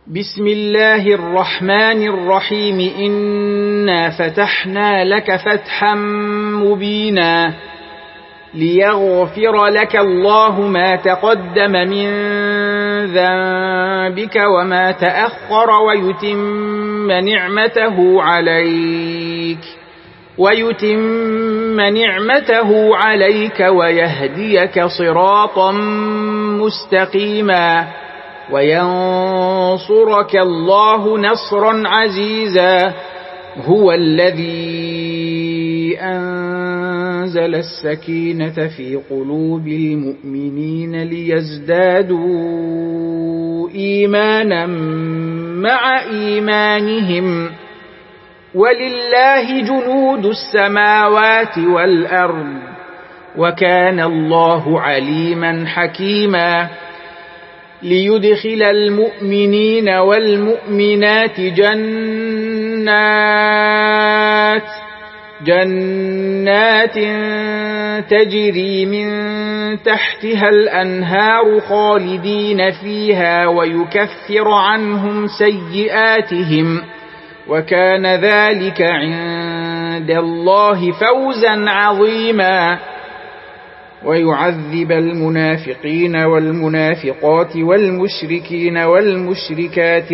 بسم الله الرحمن الرحيم. إنا فتحنا لك فتحا مبينا ليغفر لك الله ما تقدم من ذنبك وما تأخر ويتم نعمته عليك ويهديك صراطا مستقيما وينصرك الله نصرا عزيزا. هو الذي أنزل السكينة في قلوب المؤمنين ليزدادوا إيمانا مع إيمانهم ولله جنود السماوات والأرض وكان الله عليما حكيما. ليدخل المؤمنين والمؤمنات جنات تجري من تحتها الأنهار خالدين فيها ويكفر عنهم سيئاتهم وكان ذلك عند الله فوزا عظيما. ويعذب المنافقين والمنافقات والمشركين والمشركات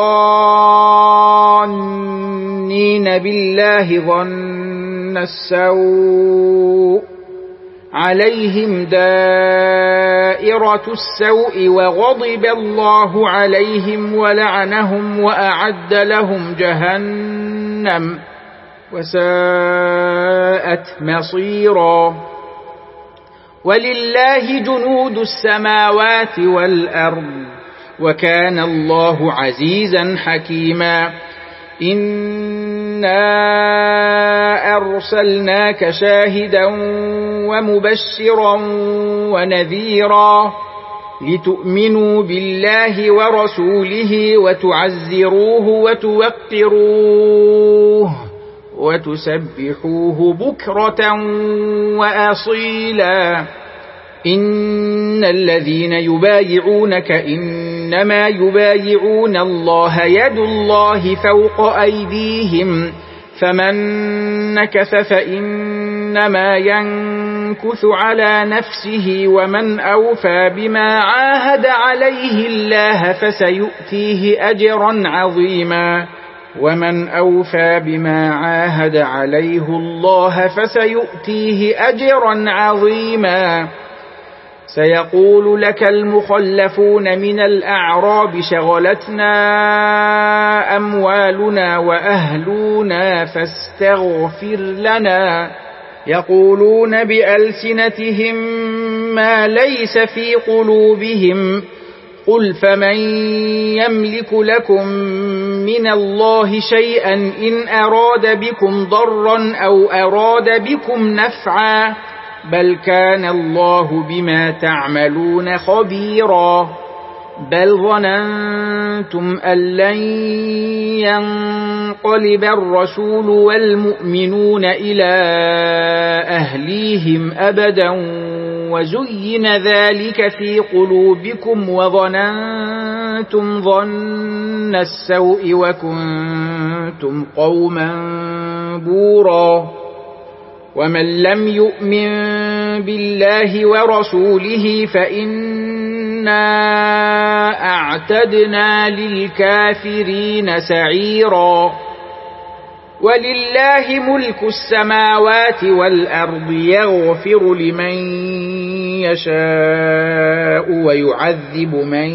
الظانين بالله ظن السوء عليهم دائرة السوء وغضب الله عليهم ولعنهم وأعد لهم جهنم وساءت مصيرا. ولله جنود السماوات والأرض وكان الله عزيزا حكيما. إنا أرسلناك شاهدا ومبشرا ونذيرا لتؤمنوا بالله ورسوله وتعزروه وتوقروه وتسبحوه بكرة وأصيلا. إن الذين يبايعونك إنما يبايعون الله يد الله فوق أيديهم فمن نكث فإنما ينكث على نفسه ومن أوفى بما عاهد عليه الله فسيؤتيه أجرا عظيما. ومن أوفى بما عاهد عليه الله فسيؤتيه أجرا عظيما. سيقول لك المخلفون من الأعراب شغلتنا أموالنا وأهلنا فاستغفر لنا. يقولون بألسنتهم ما ليس في قلوبهم قل فمن يملك لكم من الله شيئا إن أراد بكم ضرا أو أراد بكم نفعا بل كان الله بما تعملون خبيرا. بل ظننتم أن لن ينقلب الرسول والمؤمنون إلى أهليهم أبدا وزين ذلك في قلوبكم وظننتم ظن السوء وكنتم قوما بورا. ومن لم يؤمن بالله ورسوله فإنا أعتدنا للكافرين سعيرا. ولله ملك السماوات والأرض يغفر لمن يشاء ويعذب من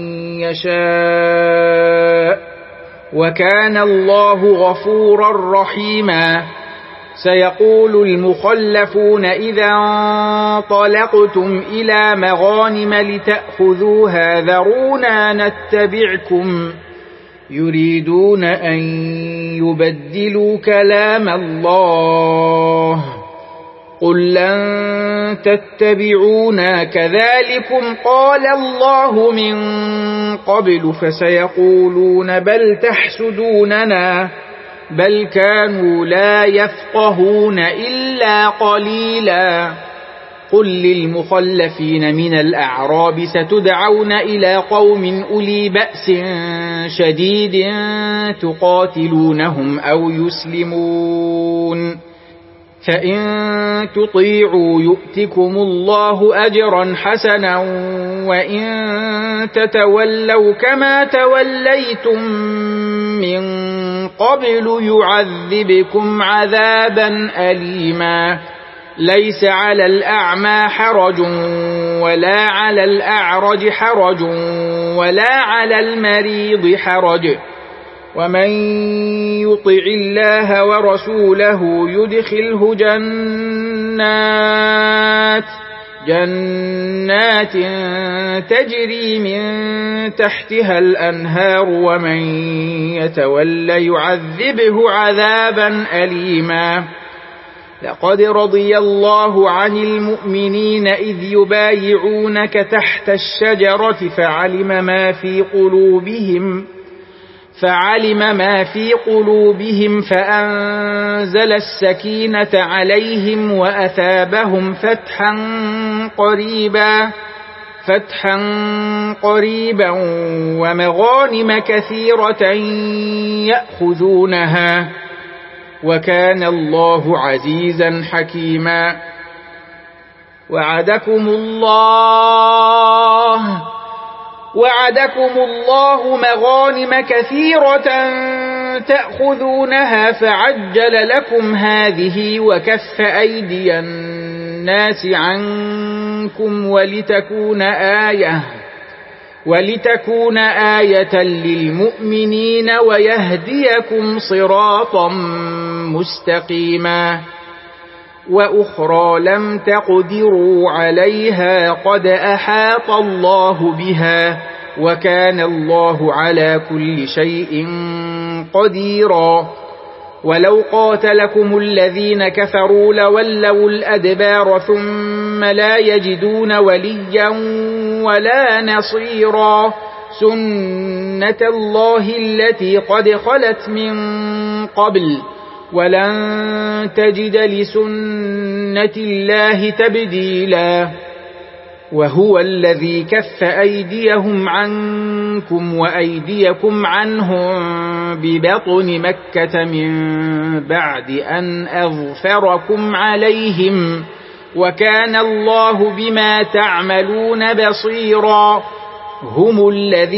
يشاء وكان الله غفورا رحيما. سيقول المخلفون إذا انطلقتم إلى مغانم لتأخذوها ذرونا نتبعكم يريدون أن يبدلوا كلام الله قل لن تتبعونا كذلكم قال الله من قبل فسيقولون بل تحسدوننا بل كانوا لا يفقهون إلا قليلا. قل للمخلفين من الأعراب ستدعون إلى قوم أولي بأس شديد تقاتلونهم أو يسلمون فإن تطيعوا يؤتكم الله أجرا حسنا وإن تتولوا كما توليتم من قبل يعذبكم عذابا أليما ليس على الأعمى حرج ولا على الأعرج حرج ولا على المريض حرج ومن يطع الله ورسوله يدخله جنات تجري من تحتها الأنهار ومن يتولى يعذبه عذابا أليما لقد رضي الله عن المؤمنين إذ يبايعونك تحت الشجرة فعلم ما في قلوبهم فأنزل السكينة عليهم وأثابهم فتحا قريبا ومغانم كثيرة يأخذونها وكان الله عزيزا حكيما وعدكم الله مغانم كثيرة تأخذونها فعجل لكم هذه وكف أيدي الناس عنكم ولتكون آية للمؤمنين ويهديكم صراطا مستقيما وأخرى لم تقدروا عليها قد أحاط الله بها وكان الله على كل شيء قديرا ولو قاتلكم الذين كفروا لولوا الأدبار ثم لا يجدون وليا ولا نصيرا سنة الله التي قد خلت من قبل ولن تجد لسنة الله تبديلا وهو الذي كف أيديهم عنكم وأيديكم عنهم ببطن مكة من بعد أن أظفركم عليهم وكان الله بما تعملون بصيرا هم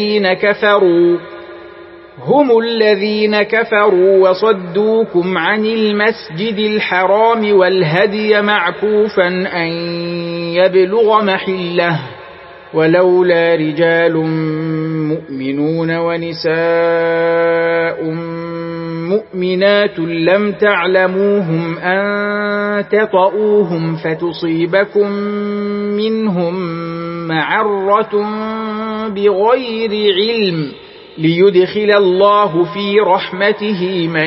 الذين كفروا وصدوكم عن المسجد الحرام والهدي معكوفا أن يبلغ محله ولولا رجال مؤمنون ونساء مؤمنات لم تعلموهم أن تطؤوهم فتصيبكم منهم معرة بغير علم ليدخل الله في رحمته من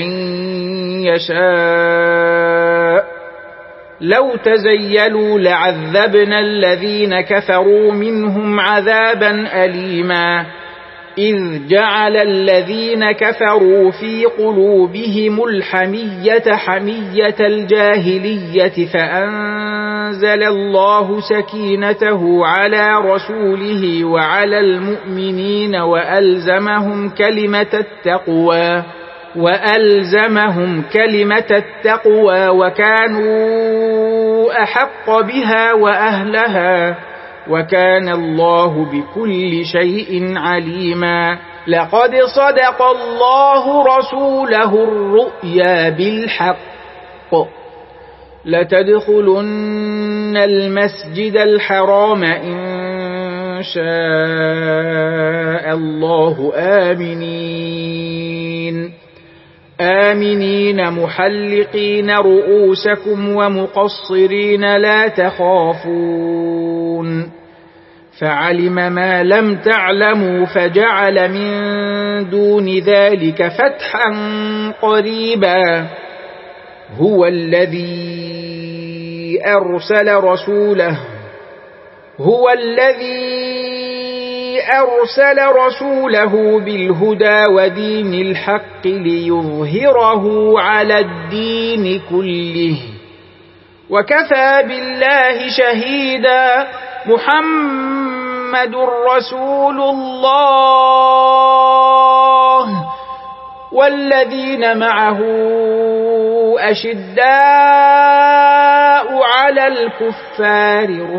يشاء لو تزيلوا لعذبنا الذين كفروا منهم عذابا أليما إذ جعل الذين كفروا في قلوبهم الحمية حمية الجاهلية فأنزل الله سكينته على رسوله وعلى المؤمنين وألزمهم كلمة التقوى وكانوا أحق بها وأهلها وكان الله بكل شيء عليما لقد صدق الله رسوله الرؤيا بالحق لتدخلن المسجد الحرام إن شاء الله آمنين محلقين رؤوسكم ومقصرين لا تخافون فعلم ما لم تعلموا فجعل من دون ذلك فتحا قريبا هو الذي أرسل رسوله بالهدى ودين الحق ليظهره على الدين كله وكفى بالله شهيدا. محمد رسول الله والذين معه أشداء على الكفار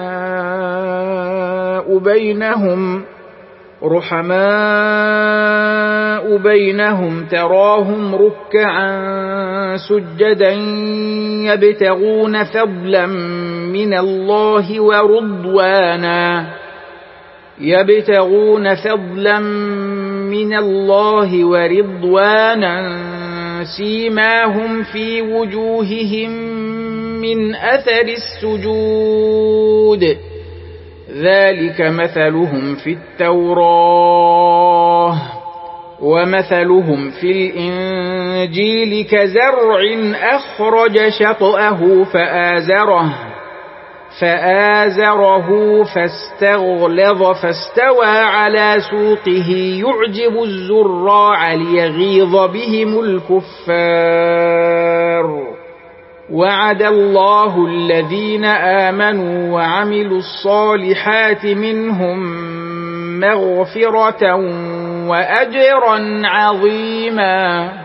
رحماء بينهم تراهم ركعا سجدا يبتغون فضلا من الله ورضوانا سيماهم في وجوههم من أثر السجود ذلك مثلهم في التوراة ومثلهم في الإنجيل كزرع أخرج شطأه فآزره فاستغلظ فاستوى على سوقه يعجب الزراع ليغيظ بهم الكفار. وعد الله الذين آمنوا وعملوا الصالحات منهم مغفرة وأجرا عظيما.